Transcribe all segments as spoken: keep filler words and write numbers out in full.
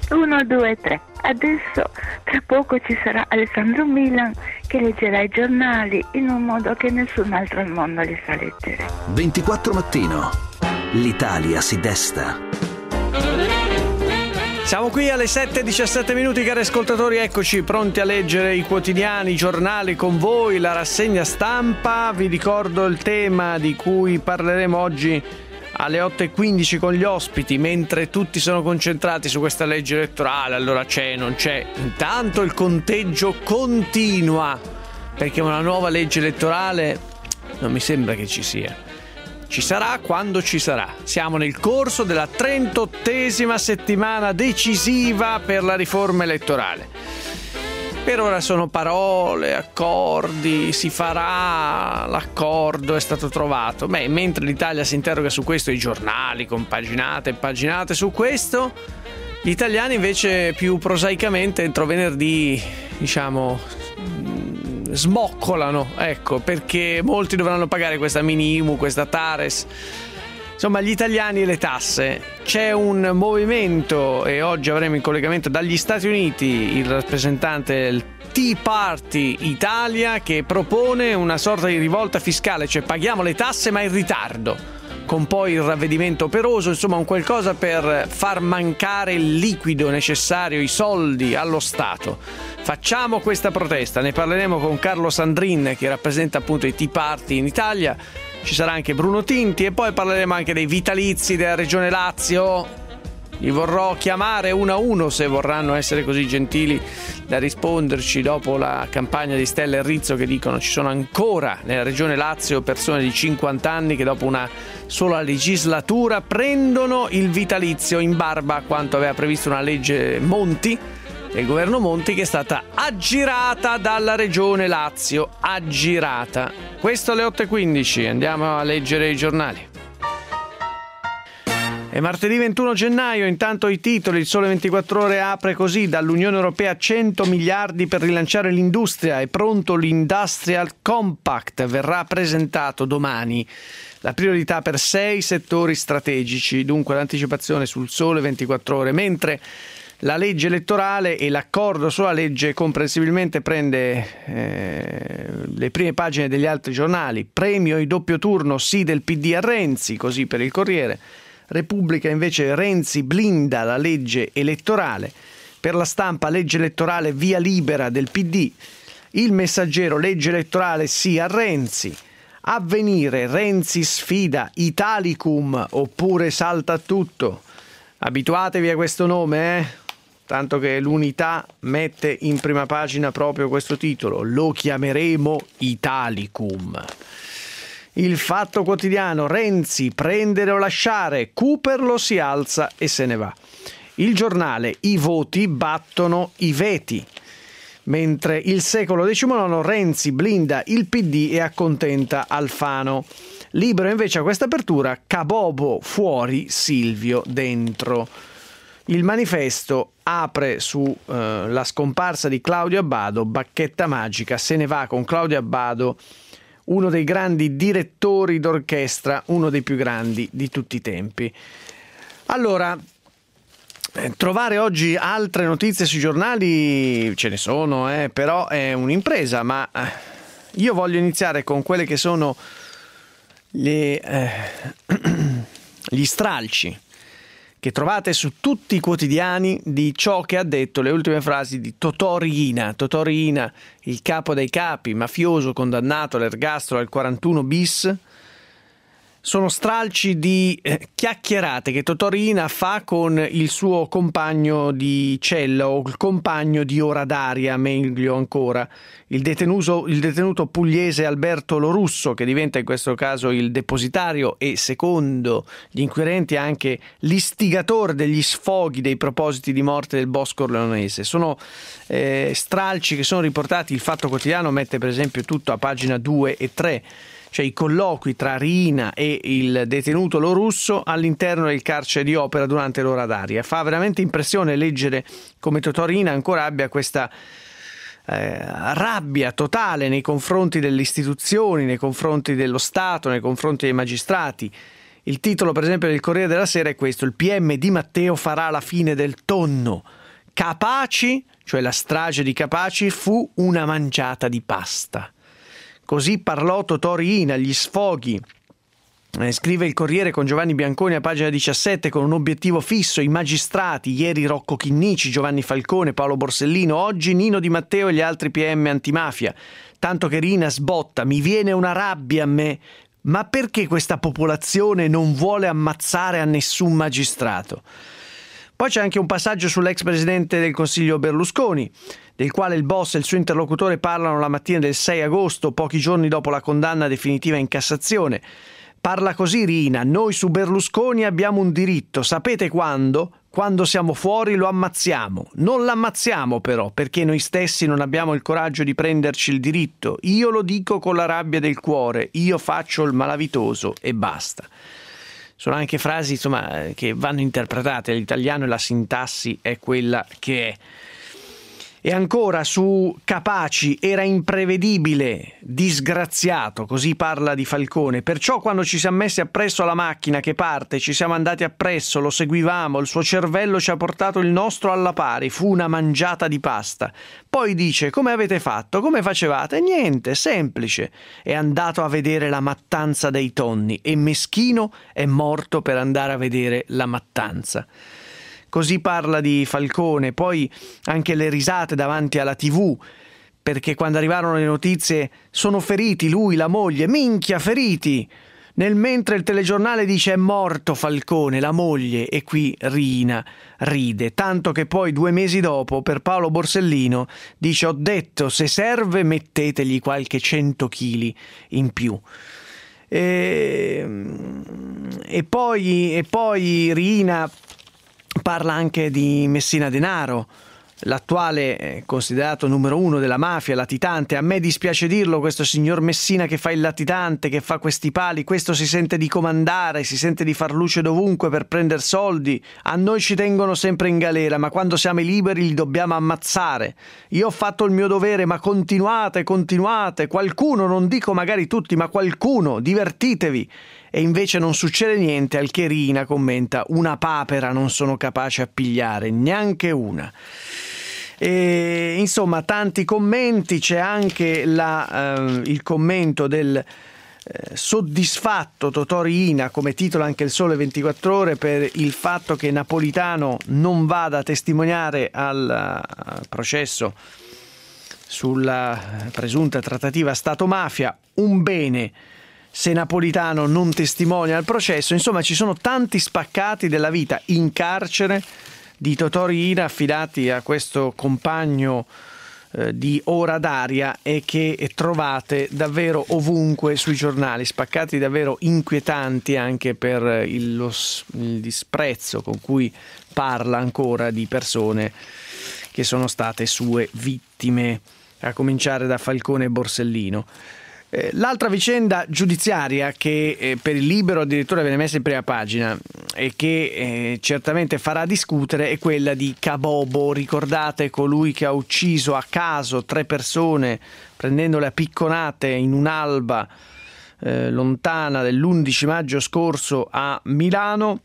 Uno, due, tre. Adesso tra poco ci sarà Alessandro Milan che leggerà i giornali in un modo che nessun altro al mondo li sa leggere. ventiquattro Mattino. L'Italia si desta. Siamo qui alle sette e diciassette minuti, cari ascoltatori, eccoci pronti a leggere i quotidiani, i giornali con voi, la rassegna stampa. Vi ricordo il tema di cui parleremo oggi alle otto e quindici con gli ospiti, mentre tutti sono concentrati su questa legge elettorale. Allora c'è, non c'è, intanto il conteggio continua, perché una nuova legge elettorale non mi sembra che ci sia. Ci sarà quando ci sarà. Siamo nel corso della trentottesima settimana decisiva per la riforma elettorale. Per ora sono parole, accordi, si farà, l'accordo è stato trovato. Beh, mentre l'Italia si interroga su questo, i giornali con paginate e paginate su questo, gli italiani invece più prosaicamente entro venerdì, diciamo, smoccolano, ecco, perché molti dovranno pagare questa Mini-I M U, questa Tares, insomma gli italiani e le tasse. C'è un movimento e oggi avremo in collegamento dagli Stati Uniti il rappresentante del Tea Party Italia che propone una sorta di rivolta fiscale, cioè paghiamo le tasse ma in ritardo, con poi il ravvedimento operoso, insomma un qualcosa per far mancare il liquido necessario, i soldi allo Stato. Facciamo questa protesta, ne parleremo con Carlo Sandrin che rappresenta appunto i Tea Party in Italia, ci sarà anche Bruno Tinti e poi parleremo anche dei vitalizi della Regione Lazio. Li vorrò chiamare uno a uno se vorranno essere così gentili da risponderci dopo la campagna di Stella e Rizzo che dicono ci sono ancora nella Regione Lazio persone di cinquanta anni che dopo una sola legislatura prendono il vitalizio in barba a quanto aveva previsto una legge Monti, del governo Monti, che è stata aggirata dalla Regione Lazio, aggirata. Questo alle otto e quindici, andiamo a leggere i giornali. È martedì ventuno gennaio, intanto i titoli. Il Sole ventiquattro Ore apre così: dall'Unione Europea cento miliardi per rilanciare l'industria, è pronto l'Industrial Compact, verrà presentato domani. La priorità per sei settori strategici, dunque l'anticipazione sul Sole ventiquattro Ore, mentre la legge elettorale e l'accordo sulla legge comprensibilmente prende eh, le prime pagine degli altri giornali. Premio e doppio turno sì del P D a Renzi, così per il Corriere. Repubblica invece: Renzi blinda la legge elettorale. Per la Stampa: legge elettorale via libera del P D. Il Messaggero: legge elettorale sì a Renzi. Avvenire: Renzi sfida Italicum oppure salta tutto. Abituatevi a questo nome, eh? Tanto che l'Unità mette in prima pagina proprio questo titolo: lo chiameremo Italicum. Il Fatto Quotidiano: Renzi prendere o lasciare, Cooper lo si alza e se ne va. Il Giornale: i voti battono i veti. Mentre il Secolo diciannove: Renzi blinda il P D e accontenta Alfano. Libero invece a questa apertura: Cabobo fuori, Silvio dentro. Il Manifesto apre su eh, la scomparsa di Claudio Abbado, bacchetta magica, se ne va con Claudio Abbado, uno dei grandi direttori d'orchestra, uno dei più grandi di tutti i tempi. Allora, eh, trovare oggi altre notizie sui giornali ce ne sono, eh, però è un'impresa, ma eh, io voglio iniziare con quelle che sono le, eh, gli stralci che trovate su tutti i quotidiani di ciò che ha detto, le ultime frasi di Totò Riina. Totò Riina, il capo dei capi, mafioso condannato all'ergastolo al quarantuno bis. Sono stralci di eh, chiacchierate che Totò Riina fa con il suo compagno di cella o il compagno di ora d'aria, meglio ancora, il detenuto, il detenuto pugliese Alberto Lorusso, che diventa in questo caso il depositario e, secondo gli inquirenti, anche l'istigatore degli sfoghi dei propositi di morte del boss corleonese. Sono eh, stralci che sono riportati, il Fatto Quotidiano mette per esempio tutto a pagina due e tre, cioè i colloqui tra Riina e il detenuto Lorusso all'interno del carcere di Opera durante l'ora d'aria. Fa veramente impressione leggere come Totò Riina ancora abbia questa eh, rabbia totale nei confronti delle istituzioni, nei confronti dello Stato, nei confronti dei magistrati. Il titolo, per esempio, del Corriere della Sera è questo: il P M Di Matteo farà la fine del tonno. Capaci, cioè la strage di Capaci, fu una mangiata di pasta. Così parlò Totò Riina, gli sfoghi. Eh, scrive il Corriere con Giovanni Bianconi a pagina diciassette, con un obiettivo fisso: i magistrati, ieri Rocco Chinnici, Giovanni Falcone, Paolo Borsellino, oggi Nino Di Matteo e gli altri P M antimafia. Tanto che Riina sbotta: mi viene una rabbia a me, ma perché questa popolazione non vuole ammazzare a nessun magistrato? Poi c'è anche un passaggio sull'ex presidente del Consiglio Berlusconi, del quale il boss e il suo interlocutore parlano la mattina del sei agosto, pochi giorni dopo la condanna definitiva in Cassazione. Parla così Riina: noi su Berlusconi abbiamo un diritto, sapete quando? Quando siamo fuori lo ammazziamo. Non l'ammazziamo però, perché noi stessi non abbiamo il coraggio di prenderci il diritto. Io lo dico con la rabbia del cuore, io faccio il malavitoso e basta. Sono anche frasi, insomma, che vanno interpretate all'italiano e la sintassi è quella che è. E ancora su Capaci: era imprevedibile, disgraziato, così parla di Falcone. Perciò quando ci siamo messi appresso alla macchina che parte, ci siamo andati appresso, lo seguivamo, il suo cervello ci ha portato il nostro alla pari, fu una mangiata di pasta. Poi dice: come avete fatto? Come facevate? Niente, semplice. È andato a vedere la mattanza dei tonni e Meschino è morto per andare a vedere la mattanza. Così parla di Falcone. Poi anche le risate davanti alla tivù, perché quando arrivarono le notizie: sono feriti lui, la moglie, minchia, feriti. Nel mentre il telegiornale dice: è morto Falcone, la moglie, e qui Riina ride, tanto che poi due mesi dopo per Paolo Borsellino dice: ho detto, se serve mettetegli qualche cento chili in più. E, e poi, e poi Riina parla anche di Messina Denaro, l'attuale considerato numero uno della mafia, latitante. A me dispiace dirlo, questo signor Messina che fa il latitante, che fa questi pali, questo si sente di comandare, si sente di far luce dovunque per prendere soldi. A noi ci tengono sempre in galera, ma quando siamo liberi li dobbiamo ammazzare. Io ho fatto il mio dovere, ma continuate, continuate, qualcuno, non dico magari tutti, ma qualcuno, divertitevi. E invece non succede niente, al che Riina commenta: una papera non sono capace a pigliare, neanche una. E, insomma, tanti commenti. C'è anche la, eh, il commento del eh, soddisfatto Totò Riina, come titola anche il Sole ventiquattro Ore, per il fatto che Napolitano non vada a testimoniare al, al processo sulla presunta trattativa Stato-mafia. Un bene se Napolitano non testimonia al processo. Insomma, ci sono tanti spaccati della vita in carcere di Totò Riina affidati a questo compagno eh, di Ora d'Aria, e che trovate davvero ovunque sui giornali, spaccati davvero inquietanti anche per il, lo, il disprezzo con cui parla ancora di persone che sono state sue vittime, a cominciare da Falcone e Borsellino. L'altra vicenda giudiziaria che eh, per il Libero addirittura viene messa in prima pagina e che eh, certamente farà discutere è quella di Cabobo. Ricordate colui che ha ucciso a caso tre persone prendendole a picconate in un'alba eh, lontana dell'undici maggio scorso a Milano?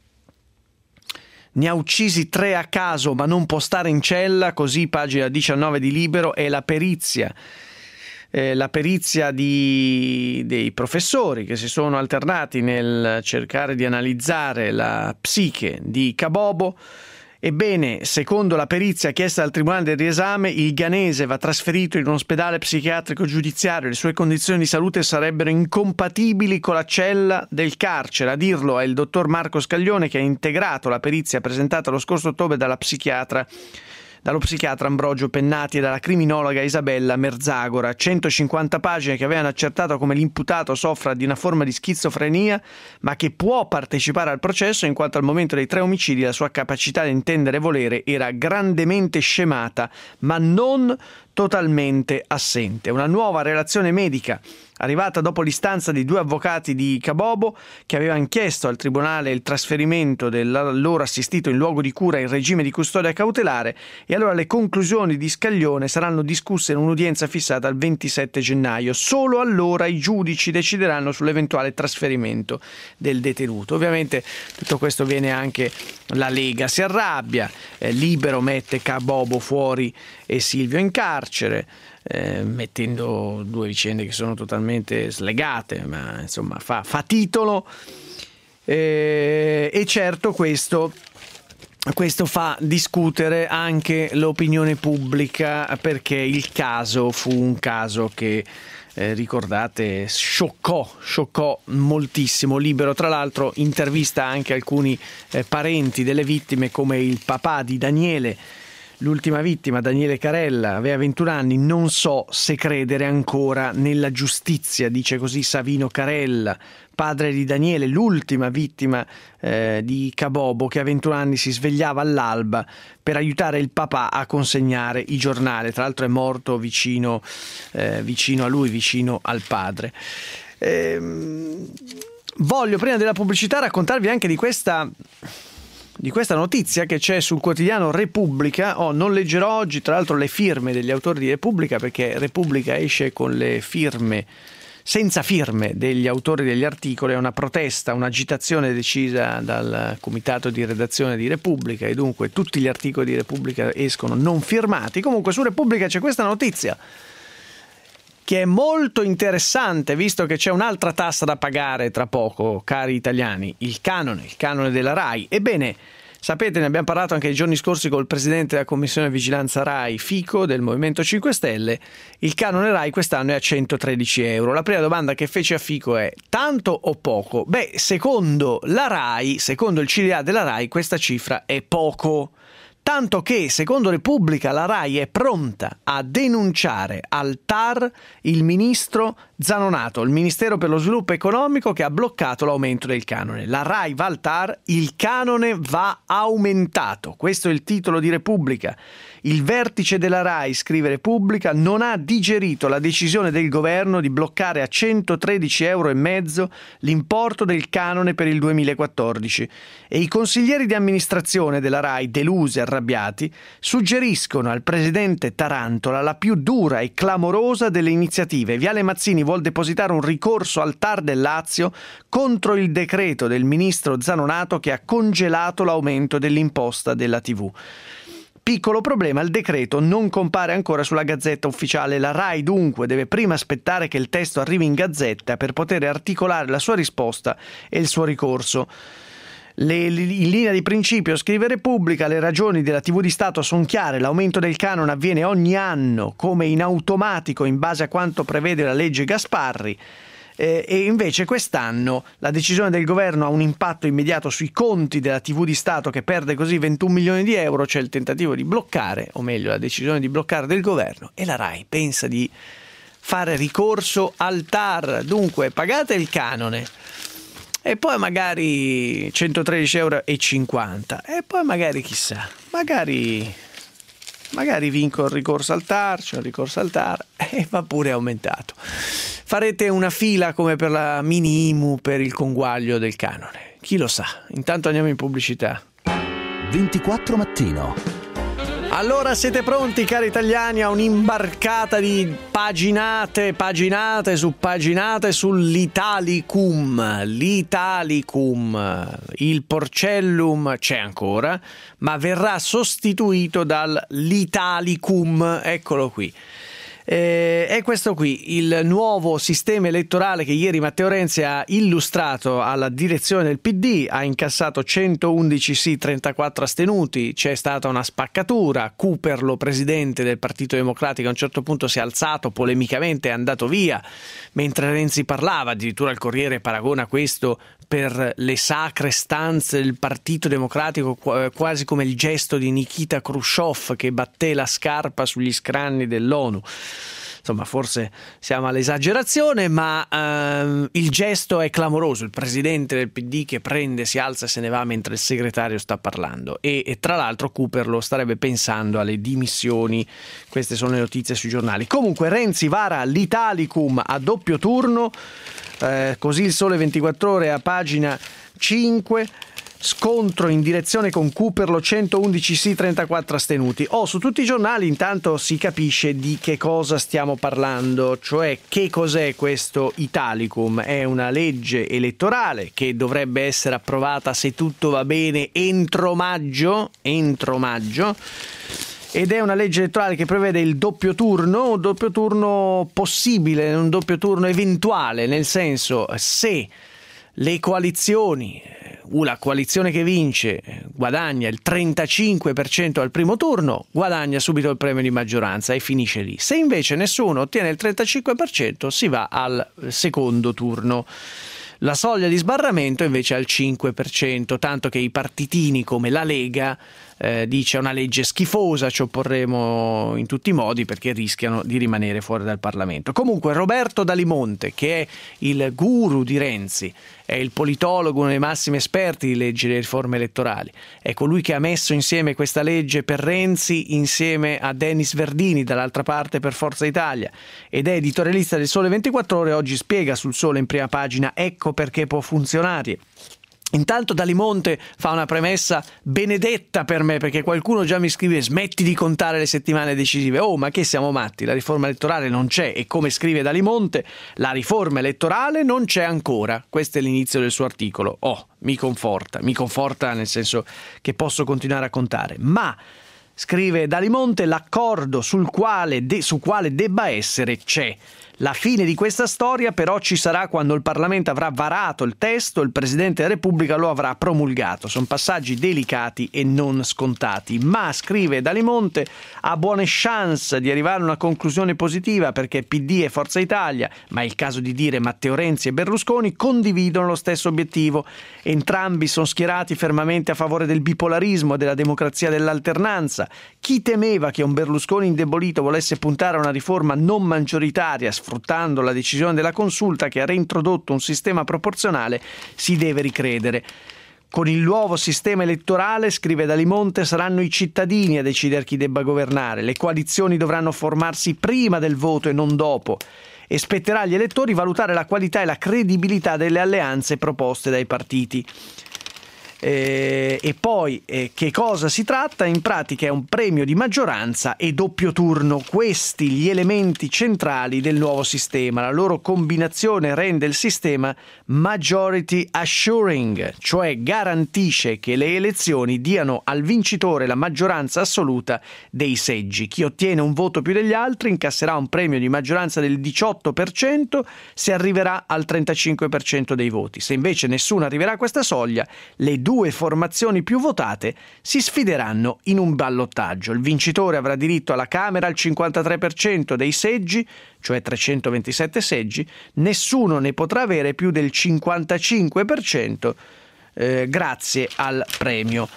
Ne ha uccisi tre a caso, ma non può stare in cella, così pagina diciannove di Libero. È la perizia Eh, la perizia di, dei professori che si sono alternati nel cercare di analizzare la psiche di Cabobo. Ebbene, secondo la perizia chiesta dal Tribunale del Riesame, il ghanese va trasferito in un ospedale psichiatrico giudiziario. Le sue condizioni di salute sarebbero incompatibili con la cella del carcere. A dirlo è il dottor Marco Scaglione, che ha integrato la perizia presentata lo scorso ottobre dalla psichiatra dallo psichiatra Ambrogio Pennati e dalla criminologa Isabella Merzagora. centocinquanta pagine che avevano accertato come l'imputato soffra di una forma di schizofrenia, ma che può partecipare al processo in quanto al momento dei tre omicidi la sua capacità di intendere e volere era grandemente scemata, ma non totalmente assente. Una nuova relazione medica arrivata dopo l'istanza di due avvocati di Kabobo che avevano chiesto al tribunale il trasferimento del loro assistito in luogo di cura in regime di custodia cautelare, e allora le conclusioni di Scaglione saranno discusse in un'udienza fissata al ventisette gennaio. Solo allora i giudici decideranno sull'eventuale trasferimento del detenuto. Ovviamente tutto questo viene anche, la Lega si arrabbia, eh, Libero mette Kabobo fuori e Silvio in carcere, Eh, mettendo due vicende che sono totalmente slegate, ma insomma fa, fa titolo, eh, e certo questo, questo fa discutere anche l'opinione pubblica, perché il caso fu un caso che eh, ricordate scioccò, scioccò moltissimo. Libero tra l'altro intervista anche alcuni eh, parenti delle vittime, come il papà di Daniele. L'ultima vittima, Daniele Carella, aveva ventuno anni, non so se credere ancora nella giustizia, dice così Savino Carella, padre di Daniele, l'ultima vittima eh, di Kabobo, che a ventuno anni si svegliava all'alba per aiutare il papà a consegnare i giornali. Tra l'altro è morto vicino, eh, vicino a lui, vicino al padre. Ehm, voglio, prima della pubblicità, raccontarvi anche di questa... di questa notizia che c'è sul quotidiano Repubblica. Oh, non leggerò oggi tra l'altro le firme degli autori di Repubblica, perché Repubblica esce con le firme, senza firme degli autori degli articoli. È una protesta, un'agitazione decisa dal comitato di redazione di Repubblica, e dunque tutti gli articoli di Repubblica escono non firmati. Comunque su Repubblica c'è questa notizia che è molto interessante, visto che c'è un'altra tassa da pagare tra poco, cari italiani, il canone, il canone della RAI. Ebbene, sapete, ne abbiamo parlato anche nei giorni scorsi col presidente della Commissione Vigilanza RAI, Fico, del Movimento cinque Stelle. Il canone RAI quest'anno è a centotredici euro. La prima domanda che fece a Fico è: tanto o poco? Beh, secondo la RAI, secondo il C D A della RAI, questa cifra è poco. Tanto che, secondo Repubblica, la RAI è pronta a denunciare al T A R il ministro Zanonato, il Ministero per lo Sviluppo Economico, che ha bloccato l'aumento del canone. La RAI va al T A R, il canone va aumentato. Questo è il titolo di Repubblica. Il vertice della RAI, scrive Repubblica, non ha digerito la decisione del governo di bloccare a centotredici euro e mezzo l'importo del canone per il duemilaquattordici, e i consiglieri di amministrazione della RAI, delusi e arrabbiati, suggeriscono al presidente Tarantola la più dura e clamorosa delle iniziative. Viale Mazzini vuol depositare un ricorso al T A R del Lazio contro il decreto del ministro Zanonato che ha congelato l'aumento dell'imposta della tivù. Piccolo problema, il decreto non compare ancora sulla Gazzetta Ufficiale. La RAI dunque deve prima aspettare che il testo arrivi in Gazzetta per poter articolare la sua risposta e il suo ricorso. Le, in linea di principio, scrive Repubblica, le ragioni della tivù di Stato sono chiare. L'aumento del canone avviene ogni anno come in automatico in base a quanto prevede la legge Gasparri. Eh, e invece quest'anno la decisione del governo ha un impatto immediato sui conti della tivù di Stato, che perde così ventuno milioni di euro. C'è il tentativo di bloccare, o meglio la decisione di bloccare del governo, e la RAI pensa di fare ricorso al T A R. Dunque pagate il canone e poi magari centotredici euro e cinquanta, e poi magari chissà, magari magari vinco il ricorso al T A R, c'è il ricorso al T A R e va pure aumentato. Farete una fila come per la Mini-Imu per il conguaglio del canone. Chi lo sa? Intanto andiamo in pubblicità. ventiquattro Mattino. Allora siete pronti, cari italiani, a un'imbarcata di paginate, paginate su paginate sull'Italicum. L'Italicum, il Porcellum c'è ancora, ma verrà sostituito dall'Italicum. Eccolo qui. Eh, è questo qui il nuovo sistema elettorale che ieri Matteo Renzi ha illustrato alla direzione del P D. Ha incassato centoundici sì, trentaquattro astenuti, c'è stata una spaccatura. Cooperlo, presidente del Partito Democratico, a un certo punto si è alzato polemicamente, è andato via mentre Renzi parlava. Addirittura il Corriere paragona questo per le sacre stanze del Partito Democratico, quasi come il gesto di Nikita Khrushchev che batté la scarpa sugli scranni dell'ONU. insomma forse siamo all'esagerazione, ma ehm, il gesto è clamoroso, il presidente del P D che prende, si alza e se ne va mentre il segretario sta parlando, e, e tra l'altro Cooperlo starebbe pensando alle dimissioni. Queste sono le notizie sui giornali. Comunque Renzi vara l'Italicum a doppio turno, eh, così il Sole ventiquattro Ore a pagina cinque. Scontro in direzione con Cooperlo, centoundici sì, trentaquattro astenuti. Oh, su tutti i giornali intanto si capisce di che cosa stiamo parlando, cioè che cos'è questo Italicum. È una legge elettorale che dovrebbe essere approvata, se tutto va bene, entro maggio, entro maggio. Ed è una legge elettorale che prevede il doppio turno, un doppio turno possibile, un doppio turno eventuale, nel senso, se le coalizioni, la coalizione che vince guadagna il trentacinque per cento al primo turno, guadagna subito il premio di maggioranza e finisce lì. Se invece nessuno ottiene il trentacinque per cento, si va al secondo turno. La soglia di sbarramento invece è al cinque per cento, tanto che i partitini come la Lega eh, dice è una legge schifosa, ci opporremo in tutti i modi perché rischiano di rimanere fuori dal Parlamento. Comunque Roberto Dalimonte, che è il guru di Renzi, è il politologo, uno dei massimi esperti di leggi e riforme elettorali, è colui che ha messo insieme questa legge per Renzi insieme a Denis Verdini dall'altra parte per Forza Italia, ed è editorialista del Sole ventiquattro Ore. Oggi spiega sul Sole in prima pagina ecco perché può funzionare. Intanto Dalimonte fa una premessa benedetta per me, perché qualcuno già mi scrive smetti di contare le settimane decisive. Oh, ma che siamo matti, la riforma elettorale non c'è, e come scrive Dalimonte la riforma elettorale non c'è ancora. Questo è l'inizio del suo articolo. Oh, mi conforta, mi conforta nel senso che posso continuare a contare, ma scrive Dalimonte l'accordo sul quale de- su quale debba essere c'è. La fine di questa storia però ci sarà quando il Parlamento avrà varato il testo e il Presidente della Repubblica lo avrà promulgato. Sono passaggi delicati e non scontati, ma, scrive Dalimonte, ha buone chance di arrivare a una conclusione positiva perché P D e Forza Italia, ma è il caso di dire Matteo Renzi e Berlusconi, condividono lo stesso obiettivo. Entrambi sono schierati fermamente a favore del bipolarismo e della democrazia dell'alternanza. Chi temeva che un Berlusconi indebolito volesse puntare a una riforma non maggioritaria sfruttando la decisione della Consulta che ha reintrodotto un sistema proporzionale si deve ricredere. Con il nuovo sistema elettorale, scrive Dalimonte, saranno i cittadini a decidere chi debba governare. Le coalizioni dovranno formarsi prima del voto e non dopo, e spetterà agli elettori valutare la qualità e la credibilità delle alleanze proposte dai partiti. Eh, e poi eh, che cosa si tratta? In pratica è un premio di maggioranza e doppio turno. Questi gli elementi centrali del nuovo sistema. La loro combinazione rende il sistema majority assuring, cioè garantisce che le elezioni diano al vincitore la maggioranza assoluta dei seggi. Chi ottiene un voto più degli altri incasserà un premio di maggioranza del diciotto per cento se arriverà al trentacinque per cento dei voti. Se invece nessuno arriverà a questa soglia, le due formazioni più votate si sfideranno in un ballottaggio. Il vincitore avrà diritto alla Camera al cinquantatré per cento dei seggi, cioè trecentoventisette seggi, nessuno ne potrà avere più del cinquantacinque per cento eh, grazie al premio.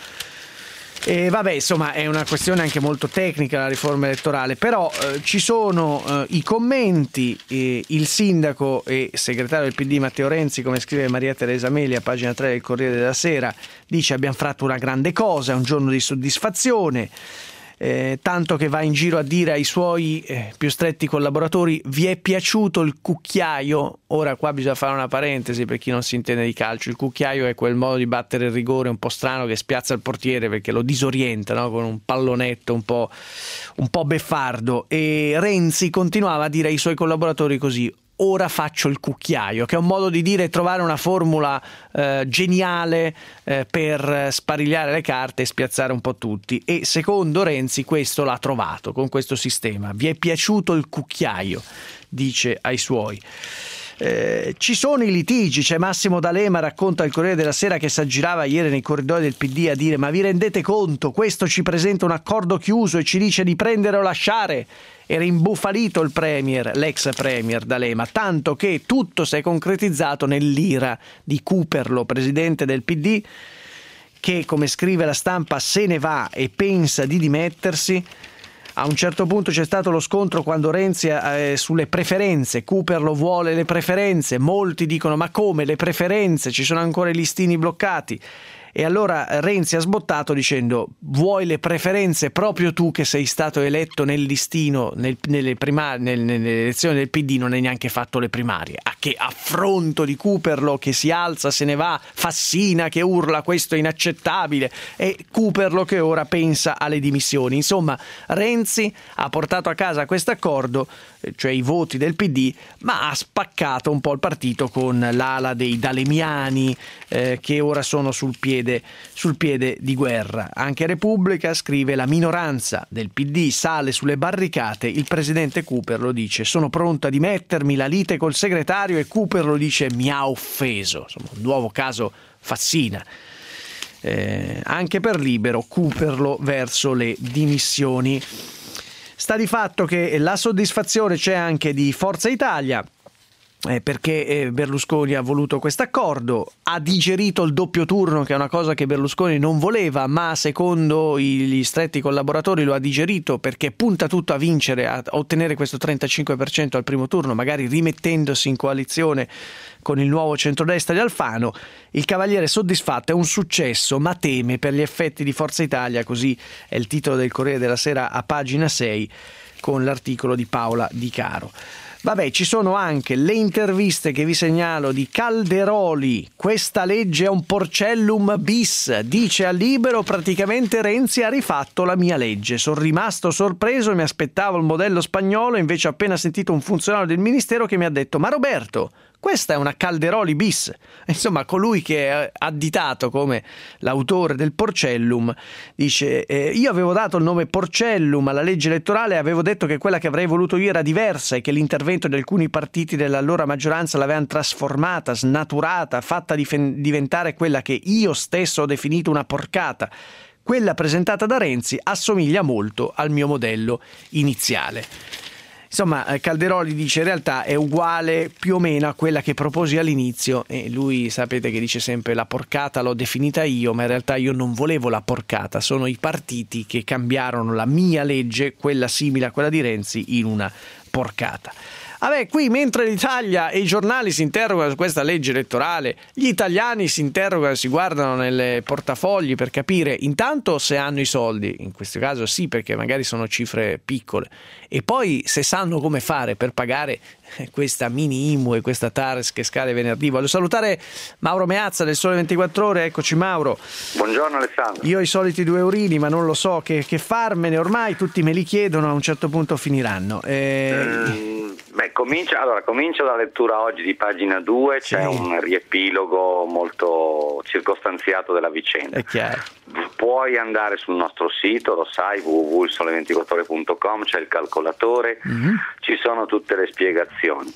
E vabbè, insomma, è una questione anche molto tecnica la riforma elettorale, però eh, ci sono eh, i commenti, eh, il sindaco e segretario del P D Matteo Renzi, come scrive Maria Teresa Meli a pagina tre del Corriere della Sera, dice abbiamo fatto una grande cosa, è un giorno di soddisfazione. Eh, tanto che va in giro a dire ai suoi eh, più stretti collaboratori vi è piaciuto il cucchiaio? Ora qua bisogna fare una parentesi per chi non si intende di calcio. Il cucchiaio è quel modo di battere il rigore un po' strano che spiazza il portiere perché lo disorienta, no? Con un pallonetto un po', un po' beffardo, e Renzi continuava a dire ai suoi collaboratori così: ora faccio il cucchiaio, che è un modo di dire trovare una formula eh, geniale eh, per sparigliare le carte e spiazzare un po' tutti, e secondo Renzi questo l'ha trovato con questo sistema. Vi è piaciuto il cucchiaio, dice ai suoi. Eh, ci sono i litigi, c'è Massimo D'Alema, racconta il Corriere della Sera, che si aggirava ieri nei corridoi del P D a dire ma vi rendete conto, questo ci presenta un accordo chiuso e ci dice di prendere o lasciare. Era imbufalito il premier, l'ex premier D'Alema, tanto che tutto si è concretizzato nell'ira di Cooperlo, presidente del P D, che, come scrive la Stampa, se ne va e pensa di dimettersi. A un certo punto c'è stato lo scontro quando Renzi eh, sulle preferenze, Cooperlo vuole le preferenze, molti dicono ma come le preferenze, ci sono ancora i listini bloccati. E allora Renzi ha sbottato dicendo vuoi le preferenze proprio tu che sei stato eletto nel listino, nel, nelle, primar- nel, nelle elezioni del P D non hai neanche fatto le primarie. A che affronto di Cooperlo che si alza, se ne va, Fassina che urla questo è inaccettabile e Cooperlo che ora pensa alle dimissioni. Insomma Renzi ha portato a casa questo accordo, cioè i voti del P D, ma ha spaccato un po' il partito con l'ala dei dalemiani eh, che ora sono sul piede sul piede di guerra. Anche Repubblica scrive la minoranza del P D sale sulle barricate, il presidente Cooperlo dice sono pronto a dimettermi, la lite col segretario, e Cooperlo dice mi ha offeso. Insomma, un nuovo caso Fassina. Eh, anche per Libero, Cooperlo verso le dimissioni. Sta di fatto che la soddisfazione c'è anche di Forza Italia, Eh, perché eh, Berlusconi ha voluto questo accordo, ha digerito il doppio turno, che è una cosa che Berlusconi non voleva, ma secondo gli stretti collaboratori lo ha digerito perché punta tutto a vincere, a ottenere questo trentacinque per cento al primo turno, magari rimettendosi in coalizione con il nuovo centrodestra di Alfano. Il Cavaliere soddisfatto, è un successo, ma teme per gli effetti di Forza Italia, così è il titolo del Corriere della Sera a pagina sei con l'articolo di Paola Di Caro. Vabbè, ci sono anche le interviste che vi segnalo di Calderoli. Questa legge è un porcellum bis, dice a Libero, praticamente Renzi ha rifatto la mia legge. Sono rimasto sorpreso e mi aspettavo il modello spagnolo, invece ho appena sentito un funzionario del ministero che mi ha detto ma Roberto, questa è una Calderoli bis. Insomma, colui che è additato come l'autore del Porcellum dice eh, io avevo dato il nome Porcellum alla legge elettorale e avevo detto che quella che avrei voluto io era diversa e che l'intervento di alcuni partiti dell'allora maggioranza l'avevano trasformata, snaturata, fatta dif- diventare quella che io stesso ho definito una porcata. Quella presentata da Renzi assomiglia molto al mio modello iniziale. Insomma, Calderoli dice in realtà è uguale più o meno a quella che proposi all'inizio, e lui sapete che dice sempre la porcata l'ho definita io, ma in realtà io non volevo la porcata, sono i partiti che cambiarono la mia legge, quella simile a quella di Renzi, in una porcata. Vabbè, qui mentre l'Italia e i giornali si interrogano su questa legge elettorale, gli italiani si interrogano, si guardano nelle portafogli per capire intanto se hanno i soldi, in questo caso sì perché magari sono cifre piccole, e poi se sanno come fare per pagare questa mini I M U e questa TARES che scade venerdì. Voglio salutare Mauro Meazza del Sole ventiquattro Ore, eccoci Mauro. Buongiorno Alessandro. Io ho i soliti due eurini ma non lo so che, che farmene, ormai tutti me li chiedono, a un certo punto finiranno. Eh... Mm, beh, comincia, allora, comincio dalla lettura oggi di pagina due, c'è sì. un riepilogo molto circostanziato della vicenda. È chiaro. Puoi andare sul nostro sito, lo sai, w w w punto il sole ventiquattro ore punto com, c'è il calcolatore, mm-hmm. ci sono tutte le spiegazioni.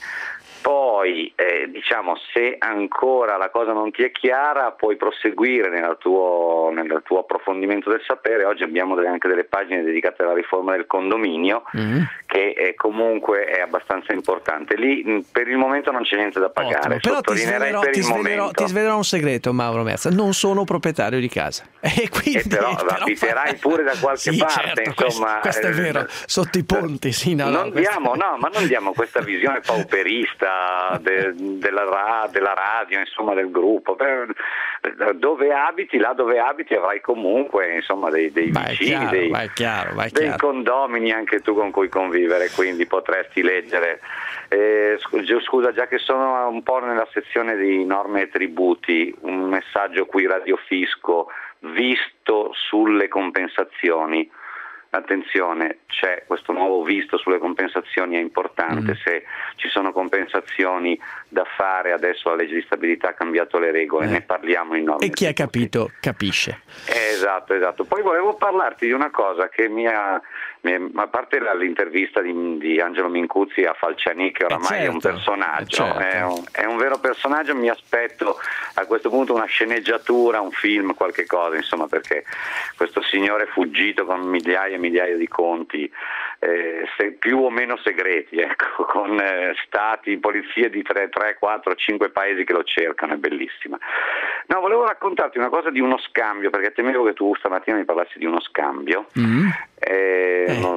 Poi eh, diciamo, se ancora la cosa non ti è chiara, puoi proseguire nel tuo, nel tuo approfondimento del sapere. Oggi abbiamo delle, anche delle pagine dedicate alla riforma del condominio, mm-hmm. che è, comunque è abbastanza importante. Lì mh, per il momento non c'è niente da pagare. Ottimo. Però ti svelerò, per ti, il svelerò, ti svelerò un segreto, Mauro Meazza, non sono proprietario di casa. E quindi e però abiterai pure da qualche sì, parte, certo, insomma. Questo, questo è vero, eh, sotto i ponti, sì, no, non no, diamo, questo... no, ma non diamo questa visione pauperista De, della, ra, della radio, insomma, del gruppo. Per, dove abiti, là dove abiti avrai comunque, insomma, dei, dei vai vicini, chiaro, dei, vai chiaro, vai dei chiaro. condomini anche tu con cui convivere, quindi potresti leggere. Eh, scusa, già che sono un po' nella sezione di norme e tributi, un messaggio qui radiofisco visto sulle compensazioni. Attenzione, c'è questo nuovo visto sulle compensazioni, è importante, mm. se ci sono compensazioni da fare, adesso la legge di stabilità ha cambiato le regole, eh. ne parliamo in norme. E chi ha capito capisce. Eh, esatto, esatto. Poi volevo parlarti di una cosa che mi ha, mi è, a parte l'intervista di, di Angelo Mincuzzi a Falciani, che oramai eh certo, è un personaggio, certo. è, un, è un vero personaggio, mi aspetto a questo punto una sceneggiatura, un film, qualche cosa, insomma, perché questo signore è fuggito con migliaia e migliaia di conti, eh, se, più o meno segreti, ecco, con eh, stati, polizie di tre, quattro, cinque paesi che lo cercano, è bellissima. No, volevo raccontarti una cosa di uno scambio, perché temevo che tu stamattina mi parlassi di uno scambio, mm. eh, eh. uno scambio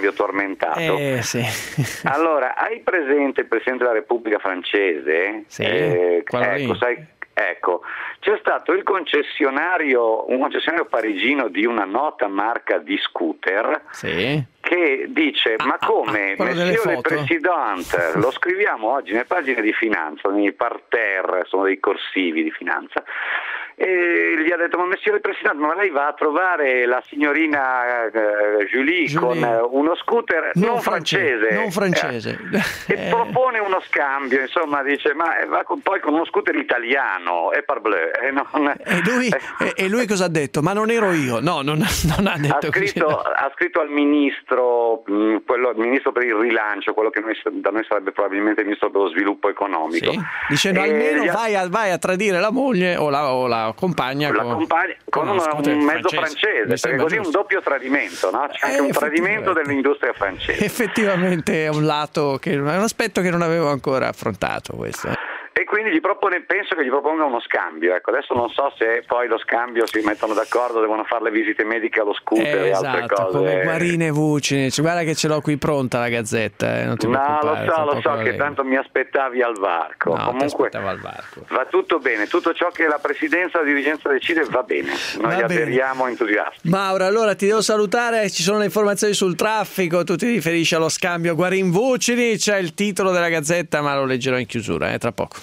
vi ho tormentato. Eh, sì. Allora, hai presente il Presidente della Repubblica francese? Sì, eh, quello ecco, lì. sai, ecco, c'è stato il concessionario, un concessionario parigino di una nota marca di scooter, Sì. che dice: Ah, ma ah, come, ah, quello delle Monsieur le foto? Président, lo scriviamo oggi nelle pagine di finanza, nei parterre, sono dei corsivi di finanza, e gli ha detto: ma Monsieur le Président, ma lei va a trovare la signorina eh, Julie, Julie. con eh, uno scooter non, Non francese, francese, non francese. eh, Eh. e propone uno scambio, insomma, dice: ma eh, va con- poi con uno scooter italiano, e parbleu, e non, E lui, e- e lui cosa ha detto? Ma non ero io. No, non, non ha ha detto scritto, così. ha scritto al ministro, mh, quello, il ministro per il rilancio, quello che noi, da noi sarebbe probabilmente il ministro per lo sviluppo economico. Sì. Dicendo E almeno gli ha- vai a, vai a tradire la moglie o la, o la compagna la con, compagna- con uno uno- scooter un mezzo francese. francese, Mi perché sembra così è un giusto. doppio tradimento, no? C'è anche Eh, un tradimento effettivamente. dell'industria francese. Effettivamente è un lato che è un aspetto che non avevo ancora affrontato, questo. eh. E quindi gli propone, penso che gli proponga uno scambio. Ecco, adesso non so se poi lo scambio si mettono d'accordo, devono fare le visite mediche allo scooter Eh, e altre esatto, cose. come Guarini e Vucinic. Guarda che ce l'ho qui pronta la gazzetta, eh, non ti No, lo preoccupare, so, tra lo poco so la che leggo. tanto mi aspettavi al varco. No, ti Comunque aspettavo al varco. va tutto bene, tutto ciò che la presidenza e la dirigenza decide va bene. Noi Va bene. aderiamo entusiasti. Mauro, allora ti devo salutare, ci sono le informazioni sul traffico, tu ti riferisci allo scambio Guarin-Vucinic, c'è il titolo della gazzetta, ma lo leggerò in chiusura, eh, tra poco.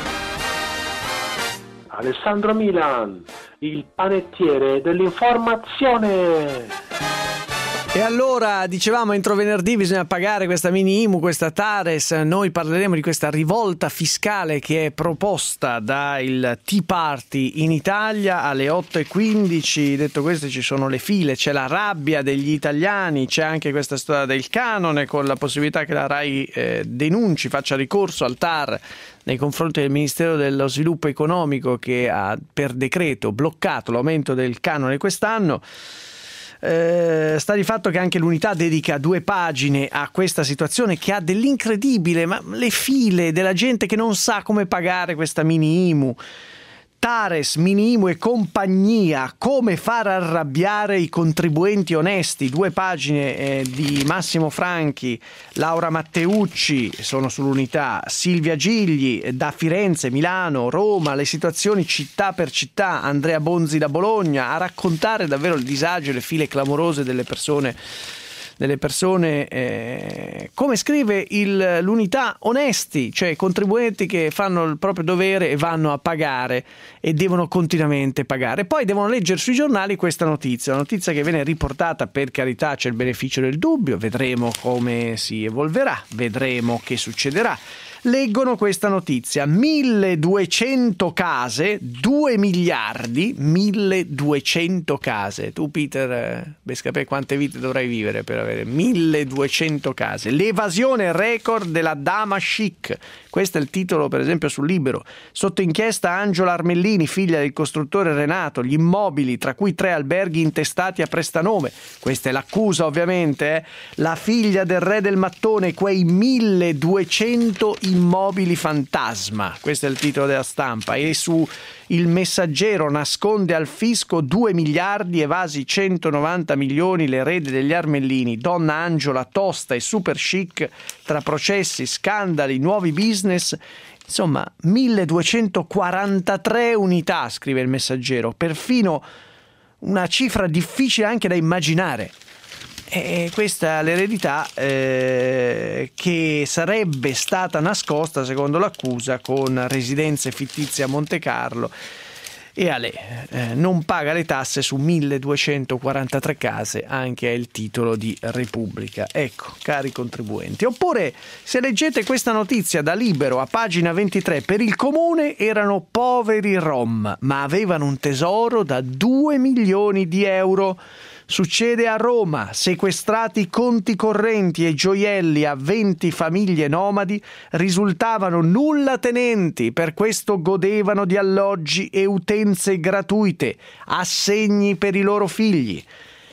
Alessandro Milan, il panettiere dell'informazione. E allora, dicevamo, entro venerdì bisogna pagare questa mini I M U, questa Tares. Noi parleremo di questa rivolta fiscale che è proposta dal Tea Party in Italia alle otto e quindici. Detto questo, ci sono le file, c'è la rabbia degli italiani, c'è anche questa storia del canone con la possibilità che la RAI eh, denunci, faccia ricorso al T A R nei confronti del Ministero dello Sviluppo Economico che ha per decreto bloccato l'aumento del canone quest'anno. Eh, sta di fatto che anche l'Unità dedica due pagine a questa situazione che ha dell'incredibile, ma le file della gente che non sa come pagare questa mini I M U. Tares, mini I M U e compagnia, come far arrabbiare i contribuenti onesti, due pagine eh, di Massimo Franchi, Laura Matteucci, sono sull'Unità, Silvia Gigli da Firenze, Milano, Roma, le situazioni città per città, Andrea Bonzi da Bologna, a raccontare davvero il disagio e le file clamorose delle persone delle persone, eh, come scrive il, l'Unità, onesti, cioè contribuenti che fanno il proprio dovere e vanno a pagare e devono continuamente pagare. Poi devono leggere sui giornali questa notizia, una notizia che viene riportata, per carità c'è il beneficio del dubbio, vedremo come si evolverà, vedremo che succederà. Leggono questa notizia: milleduecento case, due miliardi, milleduecento case. Tu, Peter Bescapè, quante vite dovrai vivere per avere milleduecento case? L'evasione record della dama chic. Questo è il titolo, per esempio, sul Libero. Sotto inchiesta Angela Armellini, figlia del costruttore Renato, gli immobili, tra cui tre alberghi intestati a prestanome. Questa è l'accusa, ovviamente. Eh? La figlia del re del mattone, quei milleduecento immobili fantasma. Questo è il titolo della Stampa. E su Il Messaggero: nasconde al fisco due miliardi, evasi centonovanta milioni, l'erede degli Armellini. Donna Angela tosta e super chic, tra processi, scandali, nuovi business. Insomma, milleduecentoquarantatré unità, scrive Il Messaggero, perfino una cifra difficile anche da immaginare. E questa è l'eredità eh, che sarebbe stata nascosta, secondo l'accusa, con residenze fittizie a Monte Carlo. E Ale eh, non paga le tasse su milleduecentoquarantatré case, anche è il titolo di Repubblica. Ecco, cari contribuenti. Oppure, se leggete questa notizia da Libero a pagina ventitré, per il comune erano poveri rom, ma avevano un tesoro da due milioni di euro. Succede a Roma, sequestrati conti correnti e gioielli a venti famiglie nomadi, risultavano nulla tenenti, per questo godevano di alloggi e utenze gratuite, assegni per i loro figli.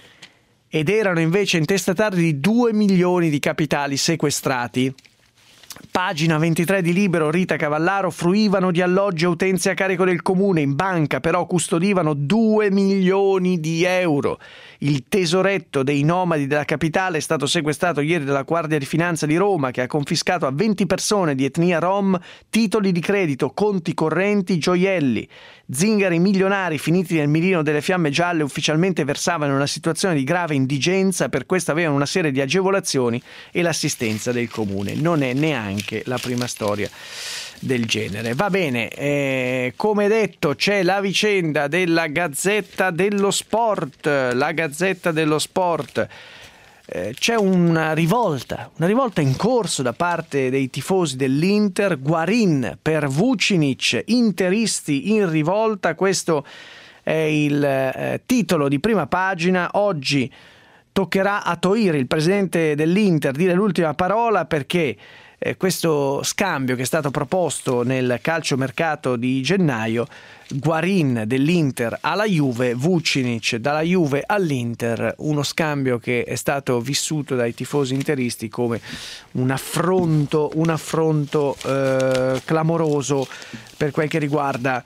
Ed erano invece intestatari di due milioni di capitali sequestrati. Pagina ventitré di Libero, Rita Cavallaro: fruivano di alloggi e utenze a carico del comune, in banca però custodivano due milioni di euro. Il tesoretto dei nomadi della capitale è stato sequestrato ieri dalla Guardia di Finanza di Roma, che ha confiscato a venti persone di etnia rom titoli di credito, conti correnti, gioielli. Zingari milionari finiti nel mirino delle fiamme gialle ufficialmente versavano in una situazione di grave indigenza, per questo avevano una serie di agevolazioni e l'assistenza del comune. Non è neanche la prima storia del genere. Va bene, eh, come detto c'è la vicenda della Gazzetta dello Sport, la Gazzetta dello Sport. Eh, c'è una rivolta, una rivolta in corso da parte dei tifosi dell'Inter. Guarin per Vucinic, interisti in rivolta, questo è il eh, titolo di prima pagina. Oggi toccherà a Toir, il presidente dell'Inter, dire l'ultima parola, perché Eh, questo scambio che è stato proposto nel calciomercato di gennaio, Guarin dell'Inter alla Juve, Vucinic dalla Juve all'Inter, uno scambio che è stato vissuto dai tifosi interisti come un affronto, un affronto eh, clamoroso per quel che riguarda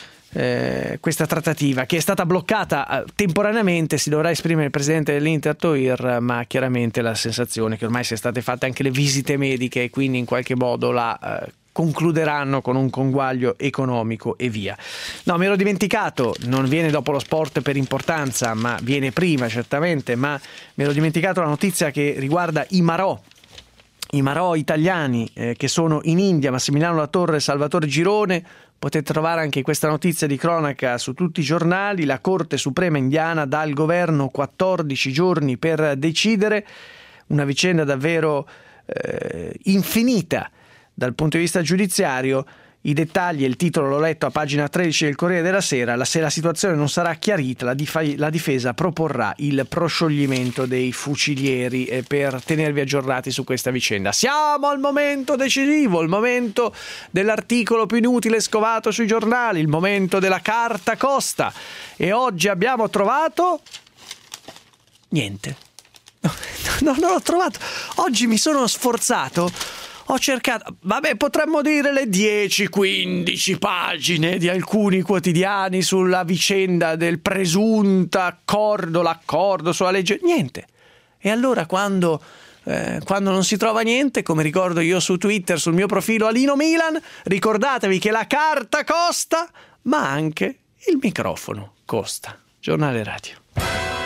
Eh, questa trattativa, che è stata bloccata eh, temporaneamente. Si dovrà esprimere il presidente dell'Inter Toir, ma chiaramente la sensazione che ormai siano state fatte anche le visite mediche e quindi in qualche modo la eh, concluderanno con un conguaglio economico e via. No, mi ero dimenticato, non viene dopo lo sport per importanza, ma viene prima certamente, ma mi ero dimenticato la notizia che riguarda i Marò. I Marò italiani eh, che sono in India, Massimiliano Latorre e Salvatore Girone. Potete trovare anche questa notizia di cronaca su tutti i giornali. La Corte Suprema indiana dà al governo quattordici giorni per decidere, una vicenda davvero eh, infinita dal punto di vista giudiziario. I dettagli e il titolo l'ho letto a pagina tredici del Corriere della Sera. La, se la situazione non sarà chiarita, la, dif- la difesa proporrà il proscioglimento dei fucilieri eh, per tenervi aggiornati su questa vicenda. Siamo al momento decisivo, il momento dell'articolo più inutile scovato sui giornali, il momento della carta costa. E oggi abbiamo trovato niente. No, no, non l'ho trovato. Oggi mi sono sforzato. Ho cercato, vabbè, potremmo dire le dieci quindici pagine di alcuni quotidiani sulla vicenda del presunto accordo, l'accordo sulla legge, niente. E allora quando, eh, quando non si trova niente, come ricordo io su Twitter, sul mio profilo Alino Milan, ricordatevi che la carta costa, ma anche il microfono costa. Giornale Radio.